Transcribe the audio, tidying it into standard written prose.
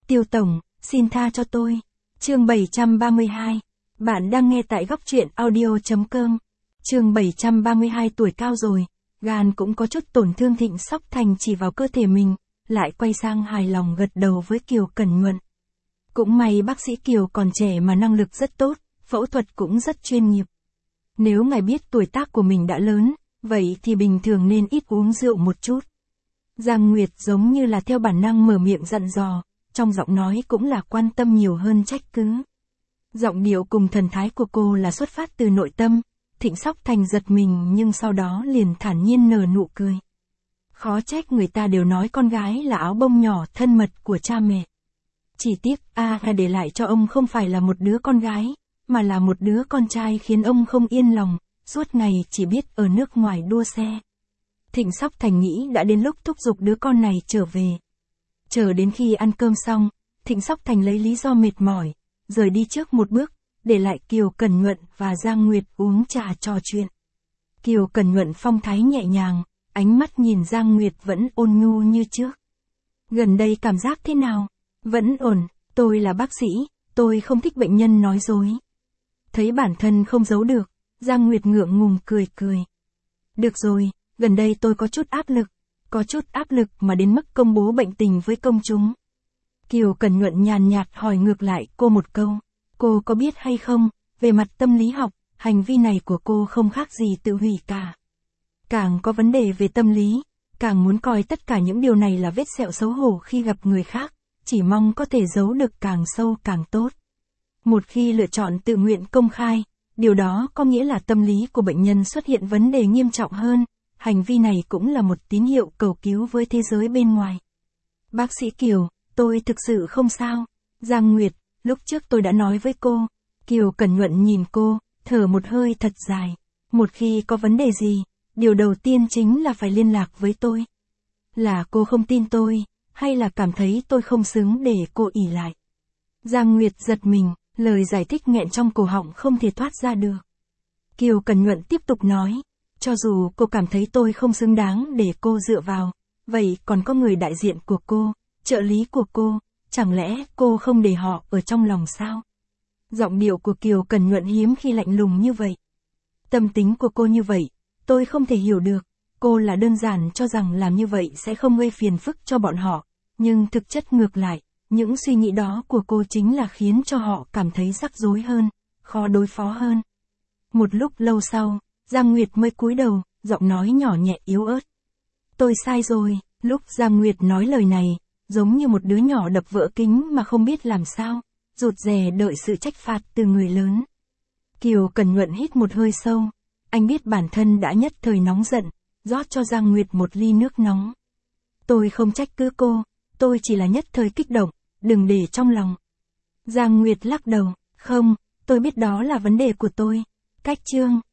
Tiêu Tổng, xin tha cho tôi. Chương 732. Bạn đang nghe tại góc truyện audio.com. Chương 732 tuổi cao rồi, gan cũng có chút tổn thương. Thịnh Sóc Thành chỉ vào cơ thể mình, lại quay sang hài lòng gật đầu với Kiều Cẩn Nhuận. Cũng may bác sĩ Kiều còn trẻ mà năng lực rất tốt, phẫu thuật cũng rất chuyên nghiệp. Nếu ngài biết tuổi tác của mình đã lớn, vậy thì bình thường nên ít uống rượu một chút. Giang Nguyệt giống như là theo bản năng mở miệng dặn dò, trong giọng nói cũng là quan tâm nhiều hơn trách cứ. Giọng điệu cùng thần thái của cô là xuất phát từ nội tâm. Thịnh Sóc Thành giật mình nhưng sau đó liền thản nhiên nở nụ cười. Khó trách người ta đều nói con gái là áo bông nhỏ thân mật của cha mẹ. Chỉ tiếc để lại cho ông không phải là một đứa con gái, mà là một đứa con trai khiến ông không yên lòng, suốt ngày chỉ biết ở nước ngoài đua xe. Thịnh Sóc Thành nghĩ đã đến lúc thúc giục đứa con này trở về. Chờ đến khi ăn cơm xong, Thịnh Sóc Thành lấy lý do mệt mỏi, rời đi trước một bước, để lại Kiều Cẩn Nhuận và Giang Nguyệt uống trà trò chuyện. Kiều Cẩn Nhuận phong thái nhẹ nhàng, ánh mắt nhìn Giang Nguyệt vẫn ôn nhu như trước. Gần đây cảm giác thế nào? Vẫn ổn, tôi là bác sĩ, tôi không thích bệnh nhân nói dối. Thấy bản thân không giấu được, Giang Nguyệt ngượng ngùng cười cười. Được rồi, gần đây tôi có chút áp lực mà đến mức công bố bệnh tình với công chúng. Kiều Cẩn Nhuận nhàn nhạt hỏi ngược lại cô một câu. Cô có biết hay không, về mặt tâm lý học, hành vi này của cô không khác gì tự hủy cả. Càng có vấn đề về tâm lý, càng muốn coi tất cả những điều này là vết sẹo xấu hổ khi gặp người khác, chỉ mong có thể giấu được càng sâu càng tốt. Một khi lựa chọn tự nguyện công khai, điều đó có nghĩa là tâm lý của bệnh nhân xuất hiện vấn đề nghiêm trọng hơn, hành vi này cũng là một tín hiệu cầu cứu với thế giới bên ngoài. Bác sĩ Kiều, tôi thực sự không sao. Giang Nguyệt, lúc trước tôi đã nói với cô. Kiều Cẩn Nhuận nhìn cô, thở một hơi thật dài. Một khi có vấn đề gì, điều đầu tiên chính là phải liên lạc với tôi. Là cô không tin tôi, hay là cảm thấy tôi không xứng để cô ỷ lại? Giang Nguyệt giật mình, lời giải thích nghẹn trong cổ họng không thể thoát ra được. Kiều Cẩn Nhuận tiếp tục nói, cho dù cô cảm thấy tôi không xứng đáng để cô dựa vào, vậy còn có người đại diện của cô, trợ lý của cô, chẳng lẽ cô không để họ ở trong lòng sao? Giọng điệu của Kiều Cẩn Nhuận hiếm khi lạnh lùng như vậy. Tâm tính của cô như vậy, tôi không thể hiểu được. Cô là đơn giản cho rằng làm như vậy sẽ không gây phiền phức cho bọn họ, nhưng thực chất ngược lại, những suy nghĩ đó của cô chính là khiến cho họ cảm thấy rắc rối hơn, khó đối phó hơn. Một lúc lâu sau, Giang Nguyệt mới cúi đầu, giọng nói nhỏ nhẹ yếu ớt. Tôi sai rồi. Lúc Giang Nguyệt nói lời này, giống như một đứa nhỏ đập vỡ kính mà không biết làm sao, rụt rè đợi sự trách phạt từ người lớn. Kiều Cẩn Nhuận hít một hơi sâu, anh biết bản thân đã nhất thời nóng giận, rót cho Giang Nguyệt một ly nước nóng. Tôi không trách cứ cô, tôi chỉ là nhất thời kích động, đừng để trong lòng. Giang Nguyệt lắc đầu, không, tôi biết đó là vấn đề của tôi. Cách chương